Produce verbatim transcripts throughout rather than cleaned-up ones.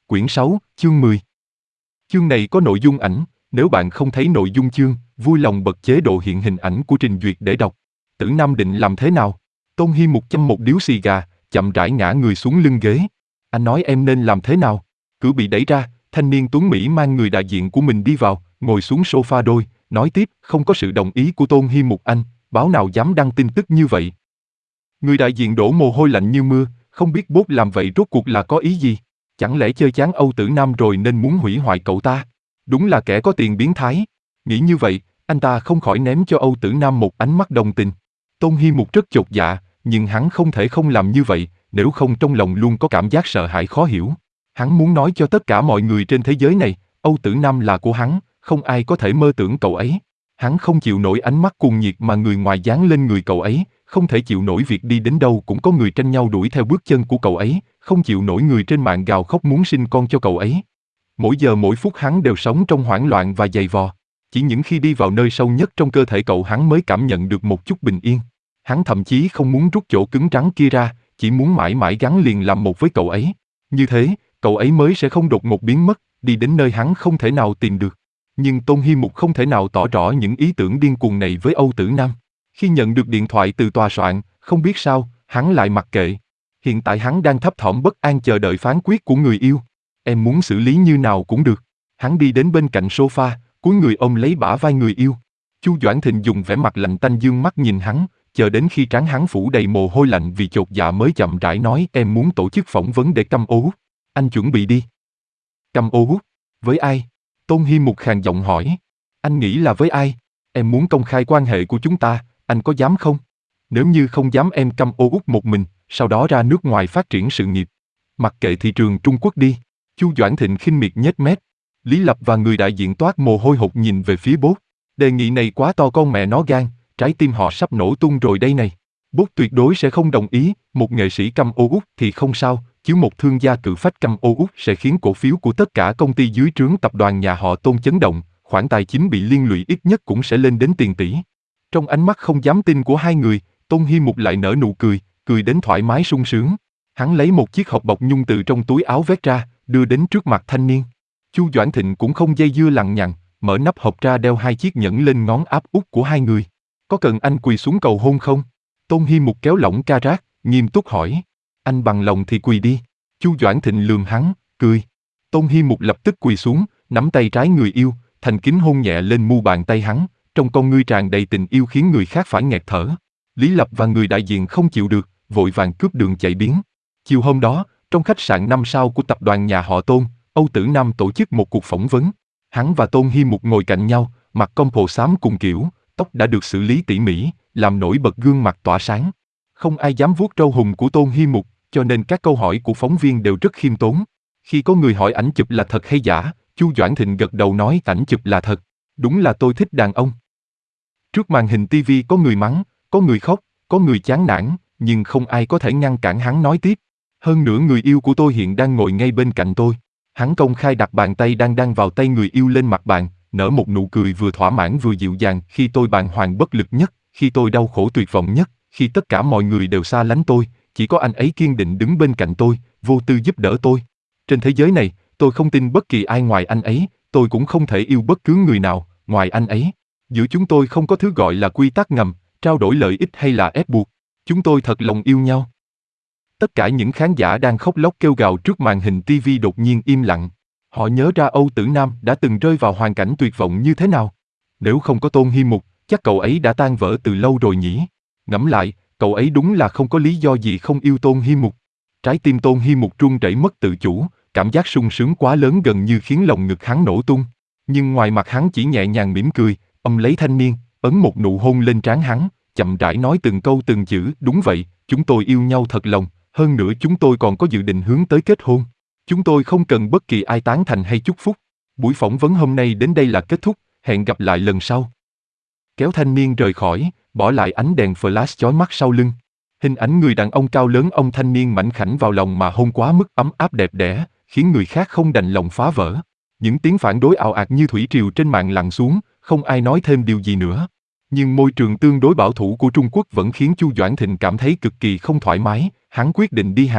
Quyển sáu, chương mười. Chương này có nội dung ảnh, nếu bạn không thấy nội dung chương, vui lòng bật chế độ hiện hình ảnh của trình duyệt để đọc. Tử Nam định làm thế nào? Tôn Hi Mục châm một điếu xì gà, chậm rãi ngã người xuống lưng ghế. Anh nói em nên làm thế nào? Cửa bị đẩy ra, thanh niên tuấn Mỹ mang người đại diện của mình đi vào, ngồi xuống sofa đôi, nói tiếp, không có sự đồng ý của Tôn Hi Mục anh, báo nào dám đăng tin tức như vậy. Người đại diện đổ mồ hôi lạnh như mưa, không biết Bốt làm vậy rốt cuộc là có ý gì? Chẳng lẽ chơi chán Âu Tử Nam rồi nên muốn hủy hoại cậu ta? Đúng là kẻ có tiền biến thái. Nghĩ như vậy, anh ta không khỏi ném cho Âu Tử Nam một ánh mắt đồng tình. Tôn Hi Mục rất chột dạ, nhưng hắn không thể không làm như vậy, nếu không trong lòng luôn có cảm giác sợ hãi khó hiểu. Hắn muốn nói cho tất cả mọi người trên thế giới này, Âu Tử Nam là của hắn, không ai có thể mơ tưởng cậu ấy. Hắn không chịu nổi ánh mắt cuồng nhiệt mà người ngoài dán lên người cậu ấy, không thể chịu nổi việc đi đến đâu cũng có người tranh nhau đuổi theo bước chân của cậu ấy, không chịu nổi người trên mạng gào khóc muốn sinh con cho cậu ấy. Mỗi giờ mỗi phút hắn đều sống trong hoảng loạn và dày vò. Chỉ những khi đi vào nơi sâu nhất trong cơ thể cậu hắn mới cảm nhận được một chút bình yên. Hắn thậm chí không muốn rút chỗ cứng rắn kia ra, chỉ muốn mãi mãi gắn liền làm một với cậu ấy. Như thế, cậu ấy mới sẽ không đột ngột biến mất, đi đến nơi hắn không thể nào tìm được. Nhưng Tôn Hi Mục không thể nào tỏ rõ những ý tưởng điên cuồng này với Âu Tử Nam. Khi nhận được điện thoại từ tòa soạn, không biết sao, hắn lại mặc kệ. Hiện tại hắn đang thấp thỏm bất an chờ đợi phán quyết của người yêu. Em muốn xử lý như nào cũng được. Hắn đi đến bên cạnh sofa, cúi người ôm lấy bả vai người yêu. Chu Doãn Thịnh dùng vẻ mặt lạnh tanh dương mắt nhìn hắn, chờ đến khi trán hắn phủ đầy mồ hôi lạnh vì chột dạ mới chậm rãi nói em muốn tổ chức phỏng vấn để Căm Ô Út. Anh chuẩn bị đi. Căm Ô Út? Với ai? Tôn Hi Mục khàn giọng hỏi. Anh nghĩ là với ai? Em muốn công khai quan hệ của chúng ta, anh có dám không? Nếu như không dám em Căm Ô Út một mình, sau đó ra nước ngoài phát triển sự nghiệp. Mặc kệ thị trường Trung Quốc đi. Chu Doãn Thịnh khinh miệt nhếch mép. Lý Lập và người đại diện toát mồ hôi hột nhìn về phía Bốt. Đề nghị này quá to con mẹ nó gan, trái tim họ sắp nổ tung rồi đây này. Bốt tuyệt đối sẽ không đồng ý, một nghệ sĩ Căm Ô Út thì không sao, chứ một thương gia cự phách Căm Ô Út sẽ khiến cổ phiếu của tất cả công ty dưới trướng tập đoàn nhà họ Tôn chấn động, khoản tài chính bị liên lụy ít nhất cũng sẽ lên đến tiền tỷ. Trong ánh mắt không dám tin của hai người, Tôn Hi Mục lại nở nụ cười, cười đến thoải mái sung sướng. Hắn lấy một chiếc hộp bọc nhung từ trong túi áo vét ra, đưa đến trước mặt thanh niên. Chu Doãn Thịnh cũng không dây dưa lằng nhằng, mở nắp hộp ra đeo hai chiếc nhẫn lên ngón áp út của hai người. Có cần anh quỳ xuống cầu hôn không? Tôn Hi Mục kéo lỏng ca rác, nghiêm túc hỏi. Anh bằng lòng thì quỳ đi. Chu Doãn Thịnh lườm hắn, cười. Tôn Hi Mục lập tức quỳ xuống, nắm tay trái người yêu, thành kính hôn nhẹ lên mu bàn tay hắn, trong con ngươi tràn đầy tình yêu khiến người khác phải nghẹt thở. Lý Lập và người đại diện không chịu được, vội vàng cướp đường chạy biến. Chiều hôm đó, trong khách sạn năm sao của tập đoàn nhà họ Tôn, Âu Tử Nam tổ chức một cuộc phỏng vấn. Hắn và Tôn Hi Mục ngồi cạnh nhau, mặc compo xám cùng kiểu, tóc đã được xử lý tỉ mỉ, làm nổi bật gương mặt tỏa sáng. Không ai dám vuốt râu hùng của Tôn Hi Mục, cho nên các câu hỏi của phóng viên đều rất khiêm tốn. Khi có người hỏi ảnh chụp là thật hay giả, Chu Doãn Thịnh gật đầu nói ảnh chụp là thật. Đúng là tôi thích đàn ông. Trước màn hình ti vi có người mắng, có người khóc, có người chán nản, nhưng không ai có thể ngăn cản hắn nói tiếp. Hơn nữa người yêu của tôi hiện đang ngồi ngay bên cạnh tôi. Hắn công khai đặt bàn tay đang đang vào tay người yêu lên mặt bàn, nở một nụ cười vừa thỏa mãn vừa dịu dàng. Khi tôi bàng hoàng bất lực nhất, khi tôi đau khổ tuyệt vọng nhất, khi tất cả mọi người đều xa lánh tôi, chỉ có anh ấy kiên định đứng bên cạnh tôi, vô tư giúp đỡ tôi. Trên thế giới này, tôi không tin bất kỳ ai ngoài anh ấy, tôi cũng không thể yêu bất cứ người nào ngoài anh ấy. Giữa chúng tôi không có thứ gọi là quy tắc ngầm, trao đổi lợi ích hay là ép buộc. Chúng tôi thật lòng yêu nhau. Tất cả những khán giả đang khóc lóc kêu gào trước màn hình ti vi đột nhiên im lặng. Họ nhớ ra Âu Tử Nam đã từng rơi vào hoàn cảnh tuyệt vọng như thế nào. Nếu không có Tôn Hi Mục, chắc cậu ấy đã tan vỡ từ lâu rồi nhỉ. Ngẫm lại, cậu ấy đúng là không có lý do gì không yêu Tôn Hi Mục. Trái tim Tôn Hi Mục run rẩy mất tự chủ, cảm giác sung sướng quá lớn gần như khiến lồng ngực hắn nổ tung. Nhưng ngoài mặt hắn chỉ nhẹ nhàng mỉm cười, ôm lấy thanh niên, ấn một nụ hôn lên trán hắn, chậm rãi nói từng câu từng chữ, đúng vậy, chúng tôi yêu nhau thật lòng, hơn nữa chúng tôi còn có dự định hướng tới kết hôn. Chúng tôi không cần bất kỳ ai tán thành hay chúc phúc. Buổi phỏng vấn hôm nay đến đây là kết thúc, hẹn gặp lại lần sau. Kéo thanh niên rời khỏi, bỏ lại ánh đèn flash chói mắt sau lưng. Hình ảnh người đàn ông cao lớn ông thanh niên mảnh khảnh vào lòng mà hôn quá mức ấm áp đẹp đẽ, khiến người khác không đành lòng phá vỡ. Những tiếng phản đối ào ạt như thủy triều trên mạng lặn xuống, không ai nói thêm điều gì nữa. Nhưng môi trường tương đối bảo thủ của Trung Quốc vẫn khiến Chu Doãn Thịnh cảm thấy cực kỳ không thoải mái, hắn quyết định đi Hàn.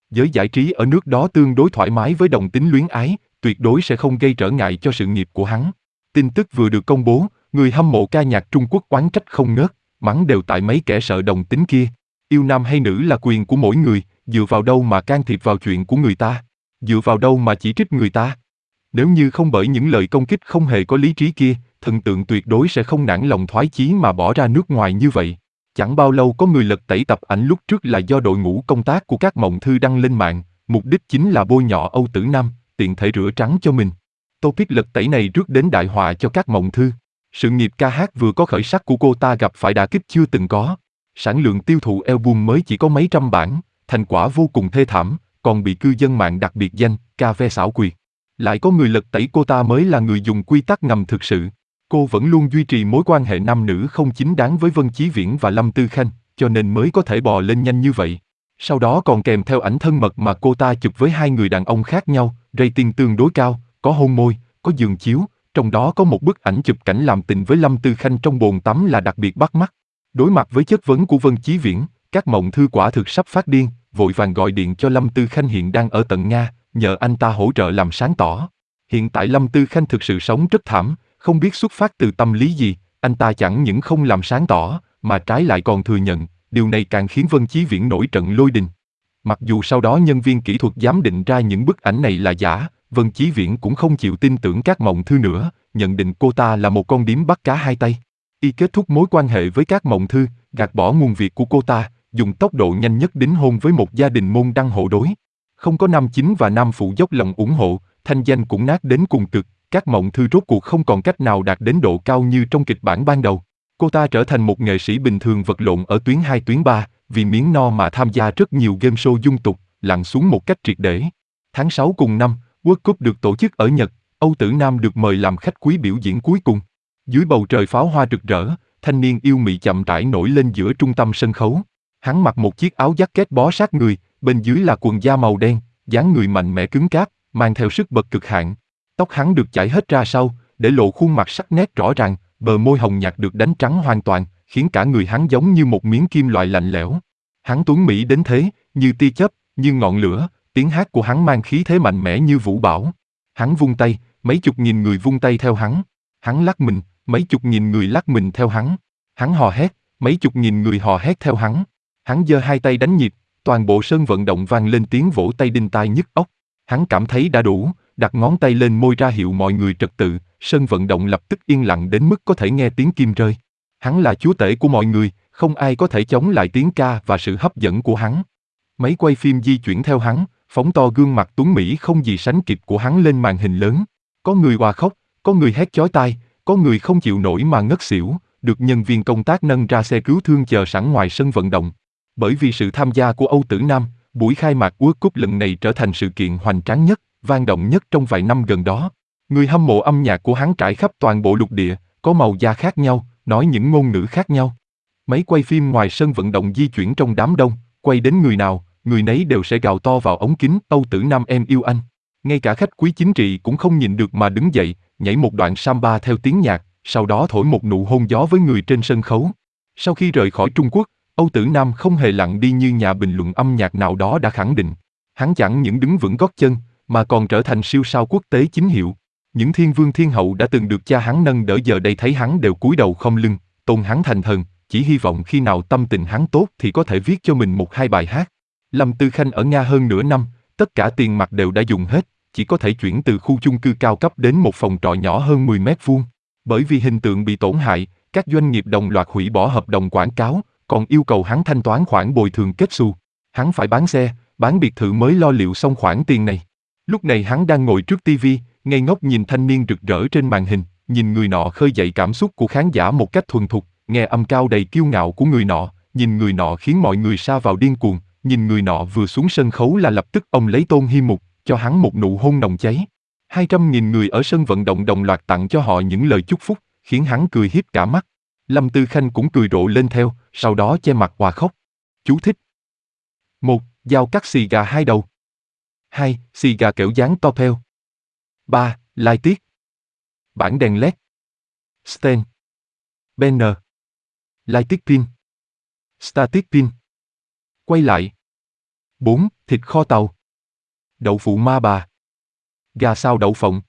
Giới giải trí ở nước đó tương đối thoải mái với đồng tính luyến ái, tuyệt đối sẽ không gây trở ngại cho sự nghiệp của hắn. Tin tức vừa được công bố, người hâm mộ ca nhạc Trung Quốc oán trách không ngớt, mắng đều tại mấy kẻ sợ đồng tính kia. Yêu nam hay nữ là quyền của mỗi người, dựa vào đâu mà can thiệp vào chuyện của người ta? Dựa vào đâu mà chỉ trích người ta? Nếu như không bởi những lời công kích không hề có lý trí kia, thần tượng tuyệt đối sẽ không nản lòng thoái chí mà bỏ ra nước ngoài như vậy. Chẳng bao lâu có người lật tẩy tập ảnh lúc trước là do đội ngũ công tác của các mộng thư đăng lên mạng, mục đích chính là bôi nhọ Âu Tử Nam, tiện thể rửa trắng cho mình. Topic lật tẩy này rước đến đại họa cho các mộng thư. Sự nghiệp ca hát vừa có khởi sắc của cô ta gặp phải đả kích chưa từng có. Sản lượng tiêu thụ album mới chỉ có mấy trăm bản, thành quả vô cùng thê thảm, còn bị cư dân mạng đặc biệt danh, cà phê xảo quyệt. Lại có người lật tẩy cô ta mới là người dùng quy tắc ngầm thực sự. Cô vẫn luôn duy trì mối quan hệ nam nữ không chính đáng với Vân Chí Viễn và Lâm Tư Khanh, cho nên mới có thể bò lên nhanh như vậy. Sau đó còn kèm theo ảnh thân mật mà cô ta chụp với hai người đàn ông khác nhau, rating tương đối cao, có hôn môi, có giường chiếu, trong đó có một bức ảnh chụp cảnh làm tình với Lâm Tư Khanh trong bồn tắm là đặc biệt bắt mắt. Đối mặt với chất vấn của Vân Chí Viễn, các mộng thư quả thực sắp phát điên, vội vàng gọi điện cho Lâm Tư Khanh hiện đang ở tận Nga, nhờ anh ta hỗ trợ làm sáng tỏ. Hiện tại Lâm Tư Khanh thực sự sống rất thảm, không biết xuất phát từ tâm lý gì, anh ta chẳng những không làm sáng tỏ, mà trái lại còn thừa nhận, điều này càng khiến Vân Chí Viễn nổi trận lôi đình. Mặc dù sau đó nhân viên kỹ thuật giám định ra những bức ảnh này là giả, Vân Chí Viễn cũng không chịu tin tưởng các mộng thư nữa, nhận định cô ta là một con điếm bắt cá hai tay. Y kết thúc mối quan hệ với các mộng thư, gạt bỏ nguồn việc của cô ta, dùng tốc độ nhanh nhất đính hôn với một gia đình môn đăng hộ đối. Không có nam chính và nam phụ dốc lòng ủng hộ, thanh danh cũng nát đến cùng cực, các mộng thư rốt cuộc không còn cách nào đạt đến độ cao như trong kịch bản ban đầu. Cô ta trở thành một nghệ sĩ bình thường vật lộn ở tuyến hai tuyến ba, vì miếng no mà tham gia rất nhiều game show dung tục, lặn xuống một cách triệt để. Tháng sáu cùng năm, World Cup được tổ chức ở Nhật, Âu Tử Nam được mời làm khách quý biểu diễn cuối cùng. Dưới bầu trời pháo hoa rực rỡ, thanh niên yêu mị chậm rãi nổi lên giữa trung tâm sân khấu. Hắn mặc một chiếc áo jacket bó sát người, bên dưới là quần da màu đen, dáng người mạnh mẽ cứng cáp, mang theo sức bật cực hạn. Tóc hắn được chải hết ra sau, để lộ khuôn mặt sắc nét rõ ràng, bờ môi hồng nhạt được đánh trắng hoàn toàn, khiến cả người hắn giống như một miếng kim loại lạnh lẽo. Hắn tuấn mỹ đến thế, như tia chớp, như ngọn lửa, tiếng hát của hắn mang khí thế mạnh mẽ như vũ bão. Hắn vung tay, mấy chục nghìn người vung tay theo hắn. Hắn lắc mình, mấy chục nghìn người lắc mình theo hắn. Hắn hò hét, mấy chục nghìn người hò hét theo hắn. Hắn giơ hai tay đánh nhịp, toàn bộ sân vận động vang lên tiếng vỗ tay đinh tai nhức óc. Hắn cảm thấy đã đủ, đặt ngón tay lên môi ra hiệu mọi người trật tự, sân vận động lập tức yên lặng đến mức có thể nghe tiếng kim rơi. Hắn là chúa tể của mọi người, không ai có thể chống lại tiếng ca và sự hấp dẫn của hắn. Máy quay phim di chuyển theo hắn, phóng to gương mặt tuấn mỹ không gì sánh kịp của hắn lên màn hình lớn. Có người òa khóc, có người hét chói tai, có người không chịu nổi mà ngất xỉu, được nhân viên công tác nâng ra xe cứu thương chờ sẵn ngoài sân vận động. Bởi vì sự tham gia của Âu Tử Nam, buổi khai mạc World Cup lần này trở thành sự kiện hoành tráng nhất, vang động nhất trong vài năm gần đó. Người hâm mộ âm nhạc của hắn trải khắp toàn bộ lục địa, có màu da khác nhau, nói những ngôn ngữ khác nhau. Máy quay phim ngoài sân vận động di chuyển trong đám đông, quay đến người nào, người nấy đều sẽ gào to vào ống kính, Âu Tử Nam em yêu anh. Ngay cả khách quý chính trị cũng không nhìn được mà đứng dậy, nhảy một đoạn samba theo tiếng nhạc, sau đó thổi một nụ hôn gió với người trên sân khấu. Sau khi rời khỏi Trung Quốc, Âu Tử Nam không hề lặng đi như nhà bình luận âm nhạc nào đó đã khẳng định. Hắn chẳng những đứng vững gót chân, mà còn trở thành siêu sao quốc tế chính hiệu. Những thiên vương thiên hậu đã từng được cha hắn nâng đỡ giờ đây thấy hắn đều cúi đầu khom lưng, tôn hắn thành thần, chỉ hy vọng khi nào tâm tình hắn tốt thì có thể viết cho mình một hai bài hát. Lâm Tư Khanh ở Nga hơn nửa năm, tất cả tiền mặt đều đã dùng hết, chỉ có thể chuyển từ khu chung cư cao cấp đến một phòng trọ nhỏ hơn mười mét vuông. Bởi vì hình tượng bị tổn hại, các doanh nghiệp đồng loạt hủy bỏ hợp đồng quảng cáo, còn yêu cầu hắn thanh toán khoản bồi thường kết xù. Hắn phải bán xe, bán biệt thự mới lo liệu xong khoản tiền này. Lúc này hắn đang ngồi trước tivi, ngây ngốc nhìn thanh niên rực rỡ trên màn hình, nhìn người nọ khơi dậy cảm xúc của khán giả một cách thuần thục, nghe âm cao đầy kiêu ngạo của người nọ, nhìn người nọ khiến mọi người sa vào điên cuồng, nhìn người nọ vừa xuống sân khấu là lập tức ông lấy Tôn Hi Mục, cho hắn một nụ hôn nồng cháy. Hai trăm nghìn người ở sân vận động đồng loạt tặng cho họ những lời chúc phúc, khiến hắn cười hiếp cả mắt. Lâm Tư Khanh cũng cười rộ lên theo, sau đó che mặt òa khóc. Chú thích. một. Dao cắt xì gà hai đầu. hai. Xì gà kẻo dán to peo. ba. Lai tiết. Bảng đèn led. Sten. Banner. Lai tiết pin. Static pin. Quay lại. bốn. Thịt kho tàu. Đậu phụ ma bà. Gà xào đậu phộng.